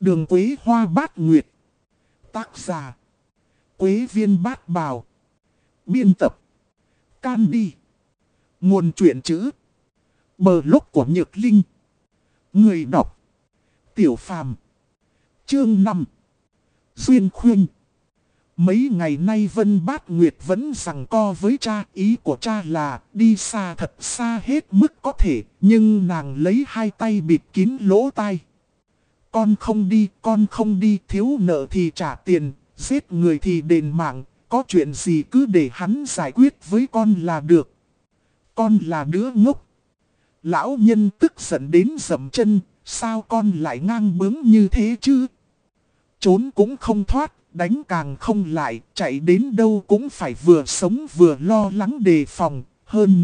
Đường Quế Hoa Bát Nguyệt. Tác giả: Quế Viên Bát Bào. Biên tập: Candy. Nguồn truyện chữ Blog của Nhược Linh. Người đọc: Tiểu Phàm. Chương 5. Duyên Khuynh. Mấy ngày nay Vân Bát Nguyệt vẫn giằng co với cha. Ý của cha là đi xa thật xa hết mức có thể. Nhưng nàng lấy hai tay bịt kín lỗ tai. Con không đi, thiếu nợ thì trả tiền, giết người thì đền mạng. Có chuyện gì cứ để hắn giải quyết với con là được. Con là đứa ngốc. Lão nhân tức giận đến dậm chân. Sao con lại ngang bướng như thế chứ? Trốn cũng không thoát, đánh càng không lại, chạy đến đâu cũng phải vừa sống vừa lo lắng đề phòng. Hơn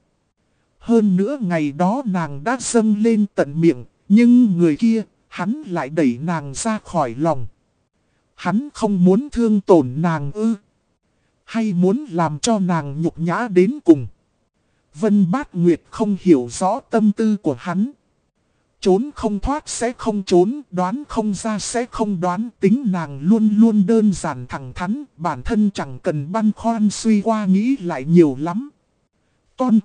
nữa ngày đó nàng đã dâng lên tận miệng, nhưng người kia, hắn lại đẩy nàng ra khỏi lòng. Hắn không muốn thương tổn nàng ư? Hay muốn làm cho nàng nhục nhã đến cùng? Vân Bát Nguyệt không hiểu rõ tâm tư của hắn. Trốn không thoát sẽ không trốn, đoán không ra sẽ không đoán. Tính nàng luôn luôn đơn giản thẳng thắn, bản thân chẳng cần băn khoăn suy qua nghĩ lại nhiều lắm. Con.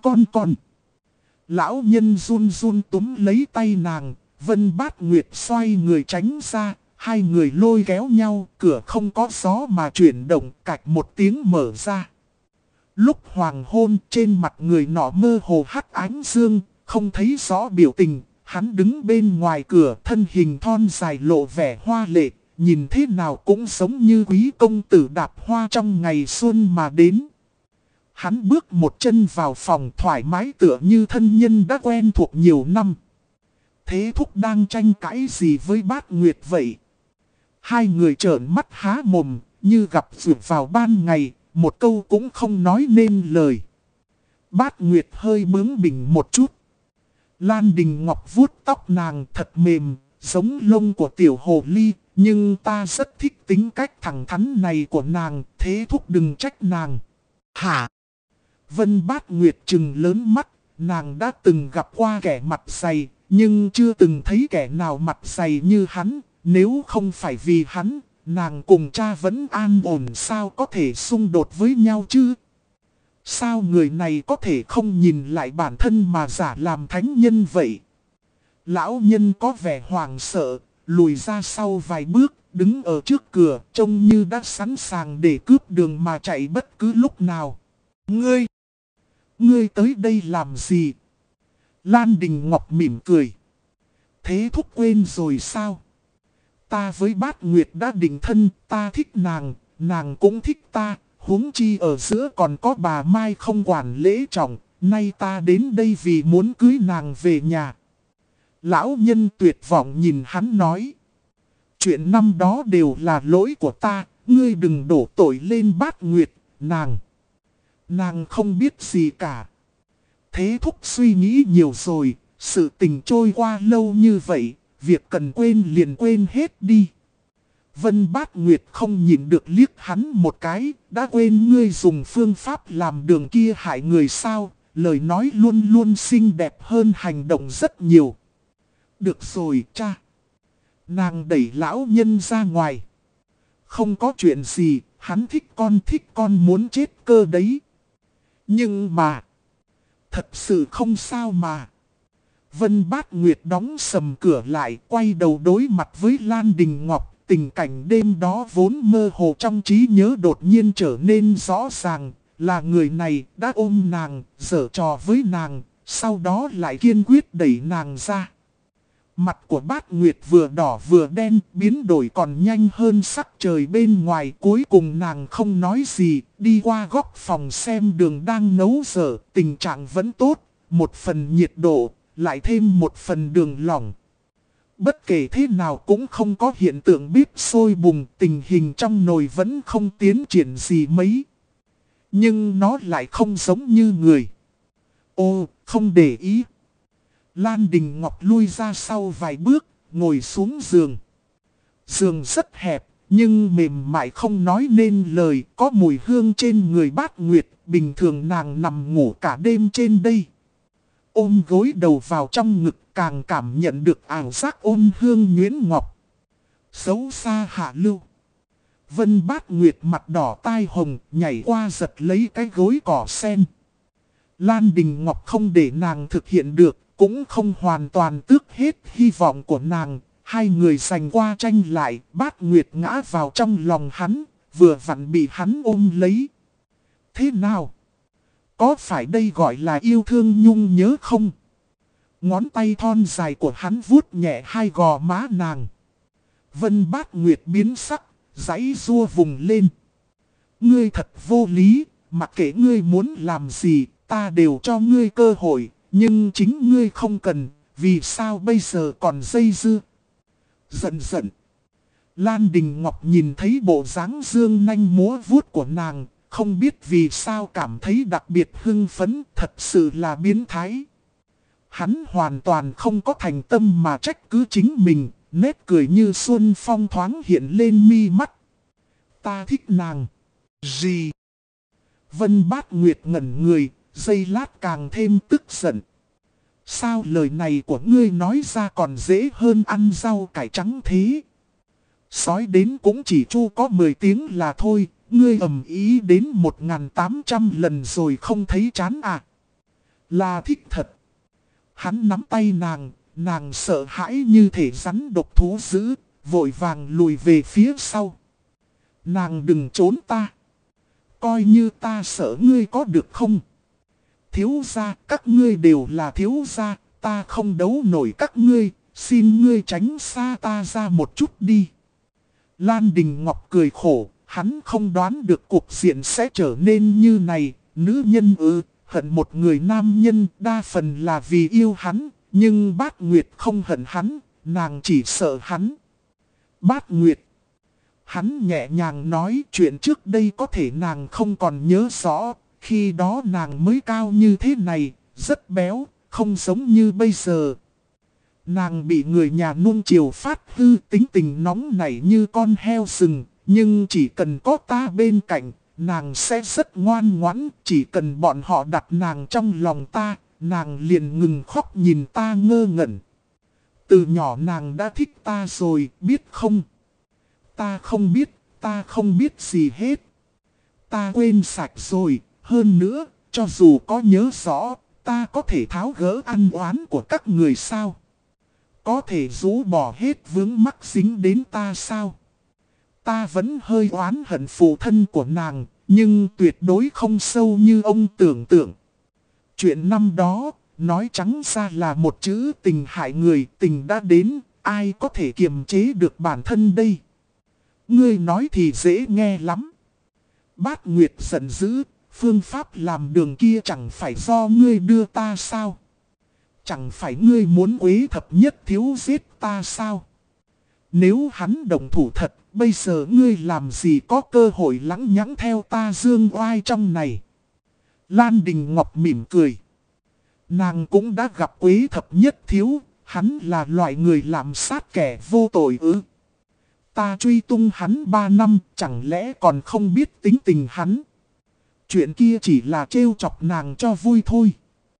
Lão nhân run run túm lấy tay nàng, Vân Bát Nguyệt xoay người tránh ra, hai người lôi kéo nhau, cửa không có gió mà chuyển động, cạch một tiếng mở ra. Lúc hoàng hôn trên mặt người nọ mơ hồ hắt ánh dương, không thấy rõ biểu tình. Hắn đứng bên ngoài cửa, thân hình thon dài lộ vẻ hoa lệ, nhìn thế nào cũng giống như quý công tử đạp hoa trong ngày xuân mà đến. Hắn bước một chân vào phòng thoải mái tựa như thân nhân đã quen thuộc nhiều năm. Thế thúc đang tranh cãi gì với Bát Nguyệt vậy? Hai người trợn mắt há mồm, như gặp vượt vào ban ngày, một câu cũng không nói nên lời. Bát Nguyệt hơi bướng bỉnh một chút. Lan Đình Ngọc vuốt tóc nàng thật mềm, giống lông của tiểu hồ ly, nhưng ta rất thích tính cách thẳng thắn này của nàng, thế thúc đừng trách nàng. Hả? Vân Bát Nguyệt trừng lớn mắt, nàng đã từng gặp qua kẻ mặt dày, nhưng chưa từng thấy kẻ nào mặt dày như hắn. Nếu không phải vì hắn, nàng cùng cha vẫn an ổn, sao có thể xung đột với nhau chứ? Sao người này có thể không nhìn lại bản thân mà giả làm thánh nhân vậy? Lão nhân có vẻ hoảng sợ, lùi ra sau vài bước, đứng ở trước cửa, trông như đã sẵn sàng để cướp đường mà chạy bất cứ lúc nào. Ngươi tới đây làm gì? Lan Đình Ngọc mỉm cười. Thế thúc quên rồi sao? Ta với Bát Nguyệt đã định thân, ta thích nàng, nàng cũng thích ta. Huống chi ở giữa còn có bà Mai không quản lễ trọng, nay ta đến đây vì muốn cưới nàng về nhà. Lão nhân tuyệt vọng nhìn hắn nói. Chuyện năm đó đều là lỗi của ta, ngươi đừng đổ tội lên Bát Nguyệt, nàng không biết gì cả. Thế thúc suy nghĩ nhiều rồi, sự tình trôi qua lâu như vậy, việc cần quên liền quên hết đi. Vân Bát Nguyệt không nhìn được liếc hắn một cái, đã quên ngươi dùng phương pháp làm đường kia hại người sao, lời nói luôn luôn xinh đẹp hơn hành động rất nhiều. Được rồi cha. Nàng đẩy lão nhân ra ngoài. Không có chuyện gì, hắn thích con muốn chết cơ đấy. Nhưng mà, thật sự không sao mà. Vân Bát Nguyệt đóng sầm cửa lại, quay đầu đối mặt với Lan Đình Ngọc. Tình cảnh đêm đó vốn mơ hồ trong trí nhớ đột nhiên trở nên rõ ràng, là người này đã ôm nàng, giở trò với nàng, sau đó lại kiên quyết đẩy nàng ra. Mặt của Bát Nguyệt vừa đỏ vừa đen, biến đổi còn nhanh hơn sắc trời bên ngoài. Cuối cùng nàng không nói gì, đi qua góc phòng xem đường đang nấu dở, tình trạng vẫn tốt, một phần nhiệt độ, lại thêm một phần đường lỏng. Bất kể thế nào cũng không có hiện tượng bếp sôi bùng, tình hình trong nồi vẫn không tiến triển gì mấy. Nhưng nó lại không giống như người. Ô, không để ý. Lan Đình Ngọc lui ra sau vài bước, ngồi xuống giường. Giường rất hẹp, nhưng mềm mại không nói nên lời, có mùi hương trên người Bát Nguyệt, bình thường nàng nằm ngủ cả đêm trên đây. Ôm gối đầu vào trong ngực càng cảm nhận được ảo giác ôn hương nhuyễn ngọc. Xấu xa hạ lưu. Vân Bát Nguyệt mặt đỏ tai hồng, nhảy qua giật lấy cái gối cỏ sen. Lan Đình Ngọc không để nàng thực hiện được, cũng không hoàn toàn tước hết hy vọng của nàng. Hai người giành qua tranh lại, Bát Nguyệt ngã vào trong lòng hắn, vừa vặn bị hắn ôm lấy. Thế nào? Có phải đây gọi là yêu thương nhung nhớ không? Ngón tay thon dài của hắn vuốt nhẹ hai gò má nàng. Vân Bát Nguyệt biến sắc, giãy giụa vùng lên. Ngươi thật vô lý, mặc kệ ngươi muốn làm gì, ta đều cho ngươi cơ hội, nhưng chính ngươi không cần, vì sao bây giờ còn dây dưa? Giận giận. Lan Đình Ngọc nhìn thấy bộ dáng dương nanh múa vuốt của nàng, không biết vì sao cảm thấy đặc biệt hưng phấn, thật sự là biến thái. Hắn hoàn toàn không có thành tâm mà trách cứ chính mình, nét cười như xuân phong thoáng hiện lên mi mắt. Ta thích nàng. Gì? Vân Bát Nguyệt ngẩn người, giây lát càng thêm tức giận. Sao lời này của ngươi nói ra còn dễ hơn ăn rau cải trắng thế? Sói đến cũng chỉ chu có 10 tiếng là thôi, ngươi ầm ý đến 1800 lần rồi không thấy chán à? Là thích thật. Hắn nắm tay nàng sợ hãi như thể rắn độc thú dữ, vội vàng lùi về phía sau. Nàng đừng trốn ta. Coi như ta sợ ngươi có được không? Thiếu gia, các ngươi đều là thiếu gia, ta không đấu nổi các ngươi, xin ngươi tránh xa ta ra một chút đi. Lan Đình Ngọc cười khổ, hắn không đoán được cuộc diện sẽ trở nên như này, nữ nhân hận một người nam nhân đa phần là vì yêu hắn, nhưng Bát Nguyệt không hận hắn, nàng chỉ sợ hắn. Bát Nguyệt. Hắn nhẹ nhàng nói chuyện trước đây có thể nàng không còn nhớ rõ, khi đó nàng mới cao như thế này, rất béo, không giống như bây giờ. Nàng bị người nhà nuông chiều phát hư, tính tình nóng nảy như con heo rừng, nhưng chỉ cần có ta bên cạnh, nàng sẽ rất ngoan ngoãn, chỉ cần bọn họ đặt nàng trong lòng ta, nàng liền ngừng khóc nhìn ta ngơ ngẩn. Từ nhỏ nàng đã thích ta rồi, biết không? Ta không biết gì hết. Ta quên sạch rồi, hơn nữa, cho dù có nhớ rõ, ta có thể tháo gỡ ăn oán của các người sao? Có thể rũ bỏ hết vướng mắc dính đến ta sao? Ta vẫn hơi oán hận phụ thân của nàng, nhưng tuyệt đối không sâu như ông tưởng tượng. Chuyện năm đó, nói trắng ra là một chữ tình hại người, tình đã đến, ai có thể kiềm chế được bản thân đây? Ngươi nói thì dễ nghe lắm. Bát Nguyệt giận dữ, phương pháp làm đường kia chẳng phải do ngươi đưa ta sao? Chẳng phải ngươi muốn Quế Thập Nhất Thiếu giết ta sao? Nếu hắn đồng thủ thật, bây giờ ngươi làm gì có cơ hội lẳng nhẳng theo ta dương oai trong này? Lan Đình Ngọc mỉm cười. Nàng cũng đã gặp Quế Thập Nhất Thiếu, hắn là loại người làm sát kẻ vô tội ư? Ta truy tung hắn 3 năm, chẳng lẽ còn không biết tính tình hắn? Chuyện kia chỉ là trêu chọc nàng cho vui thôi.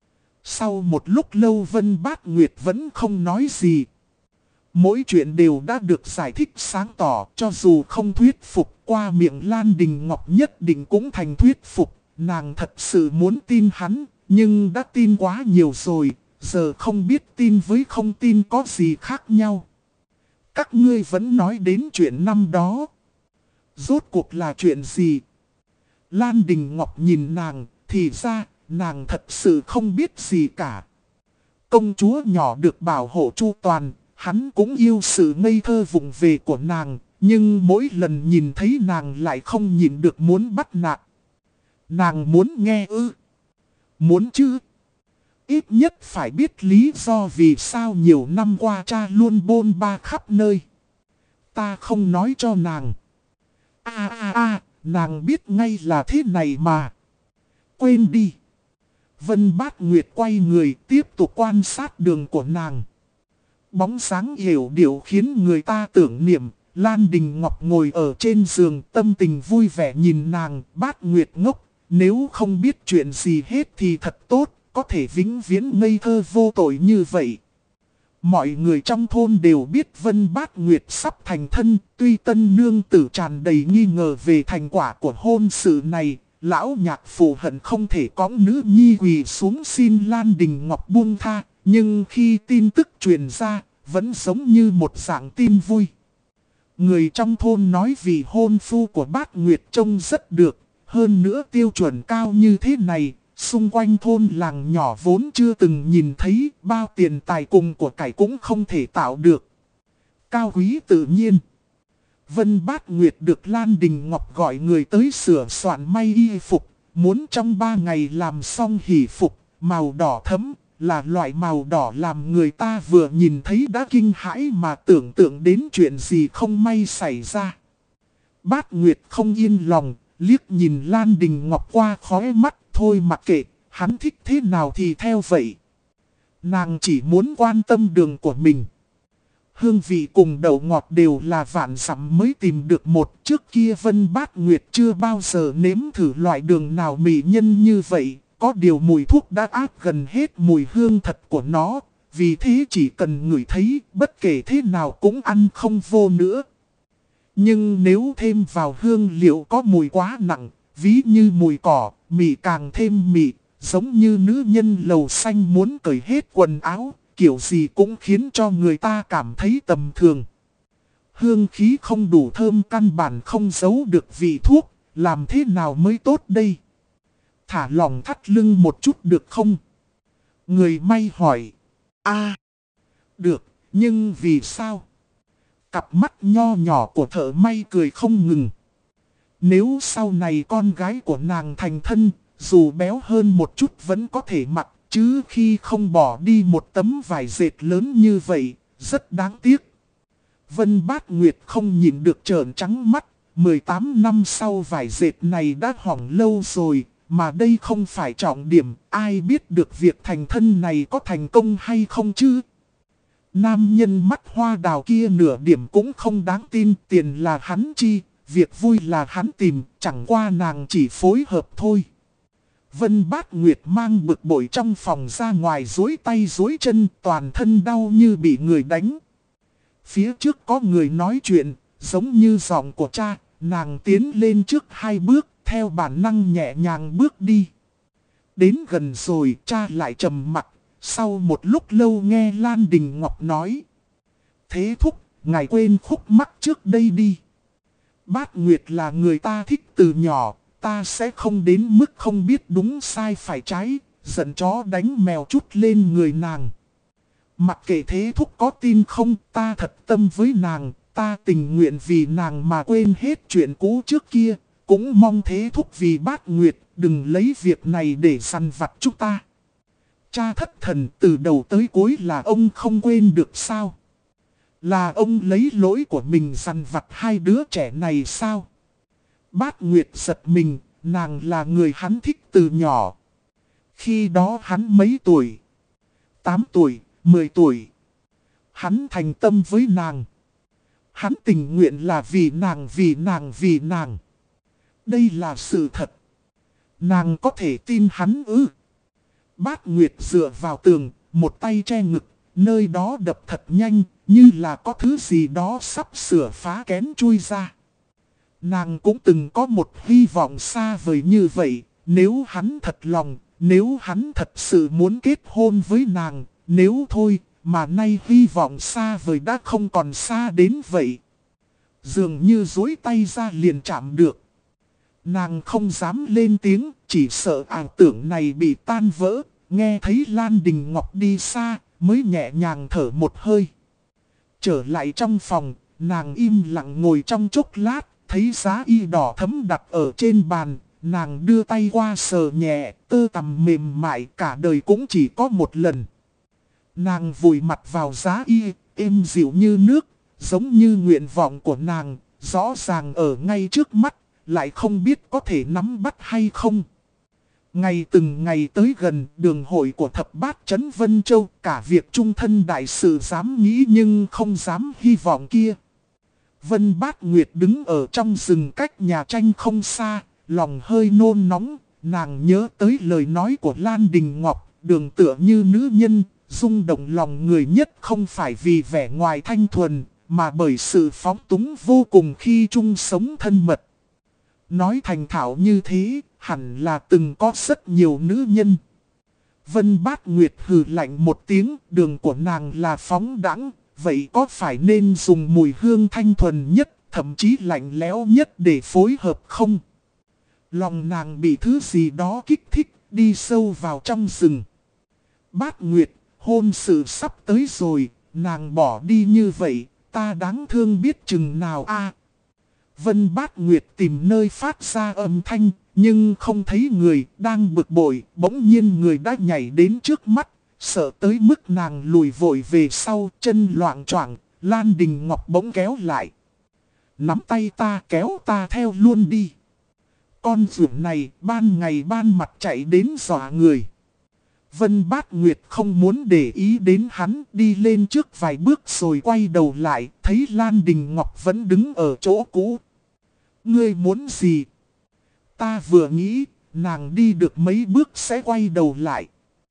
Sau một lúc lâu Vân Bát Nguyệt vẫn không nói gì. Mỗi chuyện đều đã được giải thích sáng tỏ, cho dù không thuyết phục qua miệng Lan Đình Ngọc nhất định cũng thành thuyết phục. Nàng thật sự muốn tin hắn, nhưng đã tin quá nhiều rồi, giờ không biết tin với không tin có gì khác nhau. Các ngươi vẫn nói đến chuyện năm đó. Rốt cuộc là chuyện gì? Lan Đình Ngọc nhìn nàng, thì ra, nàng thật sự không biết gì cả. Công chúa nhỏ được bảo hộ chu toàn, hắn cũng yêu sự ngây thơ vụng về của nàng, nhưng mỗi lần nhìn thấy nàng lại không nhìn được muốn bắt nạt. Nàng muốn nghe ư? Muốn chứ? Ít nhất phải biết lý do vì sao nhiều năm qua cha luôn bôn ba khắp nơi. Ta không nói cho nàng. Nàng biết ngay là thế này mà. Quên đi. Vân Bát Nguyệt quay người tiếp tục quan sát đường của nàng. Bóng sáng hiểu điệu khiến người ta tưởng niệm. Lan Đình Ngọc ngồi ở trên giường tâm tình vui vẻ nhìn nàng. Bát Nguyệt ngốc. Nếu không biết chuyện gì hết thì thật tốt. Có thể vĩnh viễn ngây thơ vô tội như vậy. Mọi người trong thôn đều biết Vân Bát Nguyệt sắp thành thân, tuy tân nương tử tràn đầy nghi ngờ về thành quả của hôn sự này, lão nhạc phụ hận không thể cõng nữ nhi quỳ xuống xin Lan Đình Ngọc buông tha, nhưng khi tin tức truyền ra, vẫn giống như một dạng tin vui. Người trong thôn nói vì hôn phu của Bát Nguyệt trông rất được, hơn nữa tiêu chuẩn cao như thế này. Xung quanh thôn làng nhỏ vốn chưa từng nhìn thấy, bao tiền tài cùng của cải cũng không thể tạo được. Cao quý tự nhiên. Vân Bát Nguyệt được Lan Đình Ngọc gọi người tới sửa soạn may y phục, muốn trong 3 ngày làm xong hỷ phục, màu đỏ thẫm, là loại màu đỏ làm người ta vừa nhìn thấy đã kinh hãi mà tưởng tượng đến chuyện gì không may xảy ra. Bát Nguyệt không yên lòng, liếc nhìn Lan Đình Ngọc qua khóe mắt. Thôi mặc kệ, hắn thích thế nào thì theo vậy. Nàng chỉ muốn quan tâm đường của mình. Hương vị cùng đậu ngọt đều là vạn dặm mới tìm được một. Trước kia Vân Bát Nguyệt chưa bao giờ nếm thử loại đường nào mỹ nhân như vậy. Có điều mùi thuốc đã áp gần hết mùi hương thật của nó. Vì thế chỉ cần ngửi thấy, bất kể thế nào cũng ăn không vô nữa. Nhưng nếu thêm vào hương liệu có mùi quá nặng, ví như mùi cỏ, mị càng thêm mị, giống như nữ nhân lầu xanh muốn cởi hết quần áo, kiểu gì cũng khiến cho người ta cảm thấy tầm thường. Hương khí không đủ thơm, căn bản không giấu được vị thuốc, làm thế nào mới tốt đây? Thả lỏng thắt lưng một chút được không? Người may hỏi. Được, nhưng vì sao? Cặp mắt nho nhỏ của thợ may cười không ngừng. Nếu sau này con gái của nàng thành thân, dù béo hơn một chút vẫn có thể mặc, chứ khi không bỏ đi một tấm vải dệt lớn như vậy, rất đáng tiếc. Vân Bát Nguyệt không nhìn được trợn trắng mắt, 18 năm sau vải dệt này đã hỏng lâu rồi, mà đây không phải trọng điểm, ai biết được việc thành thân này có thành công hay không chứ? Nam nhân mắt hoa đào kia nửa điểm cũng không đáng tin, tiền là hắn chi. Việc vui là hắn tìm, chẳng qua nàng chỉ phối hợp thôi. Vân Bát Nguyệt mang bực bội trong phòng ra ngoài duỗi tay duỗi chân, toàn thân đau như bị người đánh. Phía trước có người nói chuyện, giống như giọng của cha, nàng tiến lên trước 2 bước, theo bản năng nhẹ nhàng bước đi. Đến gần rồi, cha lại trầm mặt, sau một lúc lâu nghe Lan Đình Ngọc nói. Thế thúc, ngài quên khúc mắc trước đây đi. Bát Nguyệt là người ta thích từ nhỏ, ta sẽ không đến mức không biết đúng sai phải trái, giận chó đánh mèo chút lên người nàng. Mặc kệ thế thúc có tin không, ta thật tâm với nàng, ta tình nguyện vì nàng mà quên hết chuyện cũ trước kia, cũng mong thế thúc vì Bát Nguyệt đừng lấy việc này để săn vặt chúng ta. Cha thất thần, từ đầu tới cuối là ông không quên được sao? Là ông lấy lỗi của mình săn vặt 2 đứa trẻ này sao? Bát Nguyệt giật mình, nàng là người hắn thích từ nhỏ. Khi đó hắn mấy tuổi? 8 tuổi, 10 tuổi. Hắn thành tâm với nàng. Hắn tình nguyện là vì nàng, vì nàng, vì nàng. Đây là sự thật. Nàng có thể tin hắn ư? Bát Nguyệt dựa vào tường, một tay che ngực, nơi đó đập thật nhanh, như là có thứ gì đó sắp sửa phá kén chui ra. Nàng cũng từng có một hy vọng xa vời như vậy, nếu hắn thật lòng, nếu hắn thật sự muốn kết hôn với nàng, nếu thôi, mà nay hy vọng xa vời đã không còn xa đến vậy. Dường như duỗi tay ra liền chạm được. Nàng không dám lên tiếng, chỉ sợ ảo tưởng này bị tan vỡ, nghe thấy Lan Đình Ngọc đi xa, mới nhẹ nhàng thở một hơi. Trở lại trong phòng, nàng im lặng ngồi trong chốc lát, thấy giá y đỏ thấm đặt ở trên bàn, nàng đưa tay qua sờ nhẹ, tơ tằm mềm mại cả đời cũng chỉ có một lần. Nàng vùi mặt vào giá y, êm dịu như nước, giống như nguyện vọng của nàng, rõ ràng ở ngay trước mắt, lại không biết có thể nắm bắt hay không. Ngày từng ngày tới gần đường hội của thập bát trấn Vân Châu, cả việc trung thân đại sự dám nghĩ nhưng không dám hy vọng kia. Vân Bát Nguyệt đứng ở trong rừng cách nhà tranh không xa, lòng hơi nôn nóng, nàng nhớ tới lời nói của Lan Đình Ngọc, đường tựa như nữ nhân, rung động lòng người nhất không phải vì vẻ ngoài thanh thuần, mà bởi sự phóng túng vô cùng khi chung sống thân mật. Nói thành thạo như thế, hẳn là từng có rất nhiều nữ nhân. Vân Bát Nguyệt hừ lạnh một tiếng, đường của nàng là phóng đãng, vậy có phải nên dùng mùi hương thanh thuần nhất, thậm chí lạnh lẽo nhất để phối hợp không? Lòng nàng bị thứ gì đó kích thích, đi sâu vào trong rừng. Bát Nguyệt, hôn sự sắp tới rồi, nàng bỏ đi như vậy, ta đáng thương biết chừng nào a. Vân Bát Nguyệt tìm nơi phát ra âm thanh, nhưng không thấy người, đang bực bội, bỗng nhiên người đã nhảy đến trước mắt, sợ tới mức nàng lùi vội về sau, chân loạng choạng. Lan Đình Ngọc bỗng kéo lại. Nắm tay ta, kéo ta theo luôn đi. Con dưỡng này ban ngày ban mặt chạy đến dọa người. Vân Bát Nguyệt không muốn để ý đến hắn, đi lên trước vài bước rồi quay đầu lại, thấy Lan Đình Ngọc vẫn đứng ở chỗ cũ. Ngươi muốn gì? Ta vừa nghĩ, nàng đi được mấy bước sẽ quay đầu lại.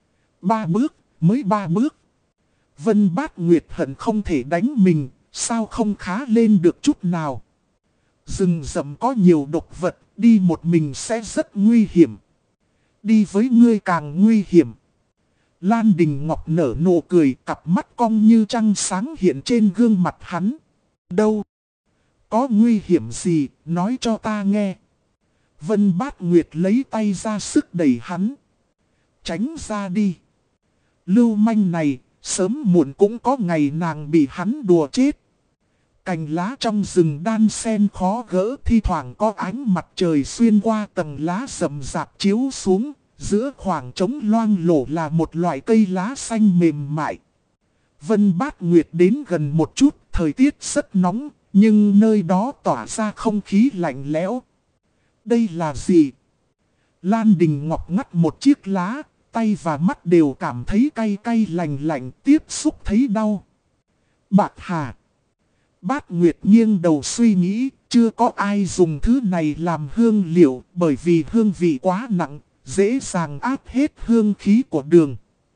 3 bước, mới 3 bước. Vân Bát Nguyệt hận không thể đánh mình, sao không khá lên được chút nào. Rừng rậm có nhiều độc vật, đi một mình sẽ rất nguy hiểm. Đi với ngươi càng nguy hiểm. Lan Đình Ngọc nở nụ cười, cặp mắt cong như trăng sáng hiện trên gương mặt hắn. Đâu? Có nguy hiểm gì, nói cho ta nghe. Vân Bát Nguyệt lấy tay ra sức đẩy hắn. Tránh ra đi. Lưu manh này, sớm muộn cũng có ngày nàng bị hắn đùa chết. Cành lá trong rừng đan sen khó gỡ, thi thoảng có ánh mặt trời xuyên qua tầng lá rậm rạp chiếu xuống. Giữa khoảng trống loang lổ là một loại cây lá xanh mềm mại. Vân Bát Nguyệt đến gần một chút, thời tiết rất nóng, nhưng nơi đó tỏa ra không khí lạnh lẽo. Đây là gì? Lan Đình Ngọc ngắt một chiếc lá, tay và mắt đều cảm thấy cay cay lạnh lạnh, tiếp xúc thấy đau. Bạc hà. Bát Nguyệt nghiêng đầu suy nghĩ, chưa có ai dùng thứ này làm hương liệu, bởi vì hương vị quá nặng, dễ dàng áp hết hương khí của đường.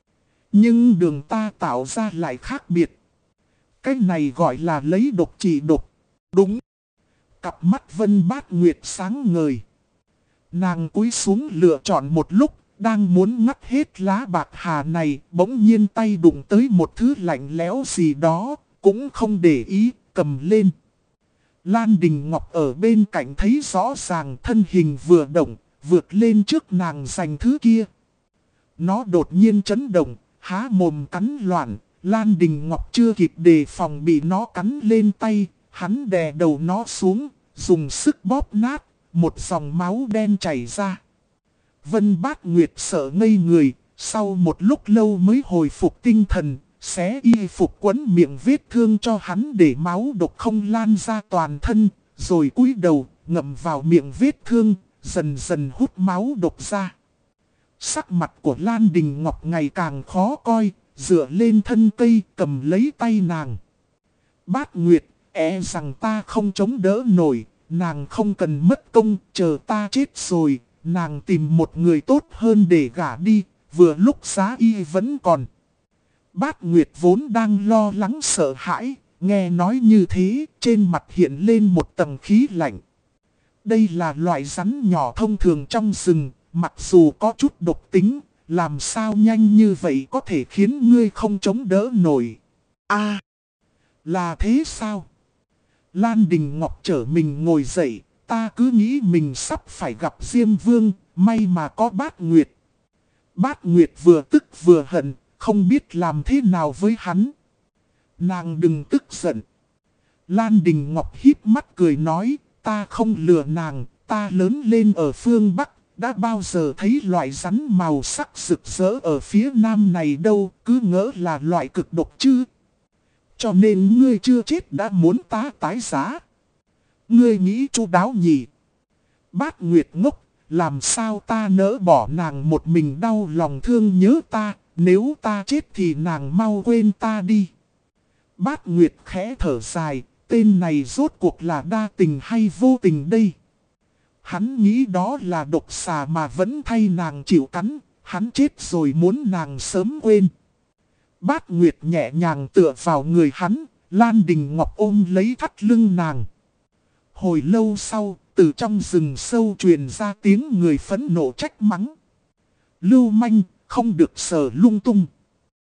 Nhưng đường ta tạo ra lại khác biệt. Cái này gọi là lấy độc trị độc. Đúng. Cặp mắt Vân Bát Nguyệt sáng ngời. Nàng cúi xuống lựa chọn một lúc, đang muốn ngắt hết lá bạc hà này, bỗng nhiên tay đụng tới một thứ lạnh lẽo gì đó, cũng không để ý, cầm lên. Lan Đình Ngọc ở bên cạnh thấy rõ ràng, thân hình vừa động, vượt lên trước nàng giành thứ kia. Nó đột nhiên chấn động, há mồm cắn loạn. Lan Đình Ngọc chưa kịp đề phòng bị nó cắn lên tay, hắn đè đầu nó xuống, dùng sức bóp nát, một dòng máu đen chảy ra. Vân Bát Nguyệt sợ ngây người, sau một lúc lâu mới hồi phục tinh thần, xé y phục quấn miệng vết thương cho hắn để máu độc không lan ra toàn thân, rồi cúi đầu, ngậm vào miệng vết thương, dần dần hút máu độc ra. Sắc mặt của Lan Đình Ngọc ngày càng khó coi, dựa lên thân cây cầm lấy tay nàng. Bát Nguyệt, rằng ta không chống đỡ nổi, nàng không cần mất công, chờ ta chết rồi, nàng tìm một người tốt hơn để gả đi, vừa lúc giá y vẫn còn. Bát Nguyệt vốn đang lo lắng sợ hãi, nghe nói như thế, trên mặt hiện lên một tầng khí lạnh. Đây là loại rắn nhỏ thông thường trong rừng, mặc dù có chút độc tính, làm sao nhanh như vậy có thể khiến ngươi không chống đỡ nổi. Là thế sao? Lan Đình Ngọc trở mình ngồi dậy, ta cứ nghĩ mình sắp phải gặp Diêm Vương, may mà có Bát Nguyệt. Bát Nguyệt vừa tức vừa hận, không biết làm thế nào với hắn. Nàng đừng tức giận. Lan Đình Ngọc híp mắt cười nói, ta không lừa nàng, ta lớn lên ở phương Bắc, đã bao giờ thấy loại rắn màu sắc rực rỡ ở phía Nam này đâu, cứ ngỡ là loại cực độc chứ. Cho nên ngươi chưa chết đã muốn ta tái giá. Ngươi nghĩ chu đáo nhỉ? Bát Nguyệt ngốc, làm sao ta nỡ bỏ nàng một mình đau lòng thương nhớ ta, nếu ta chết thì nàng mau quên ta đi. Bát Nguyệt khẽ thở dài, tên này rốt cuộc là đa tình hay vô tình đây? Hắn nghĩ đó là độc xà mà vẫn thay nàng chịu cắn, hắn chết rồi muốn nàng sớm quên. Bát Nguyệt nhẹ nhàng tựa vào người hắn, Lan Đình Ngọc ôm lấy thắt lưng nàng. Hồi lâu sau, từ trong rừng sâu truyền ra tiếng người phẫn nộ trách mắng. Lưu manh, không được sờ lung tung.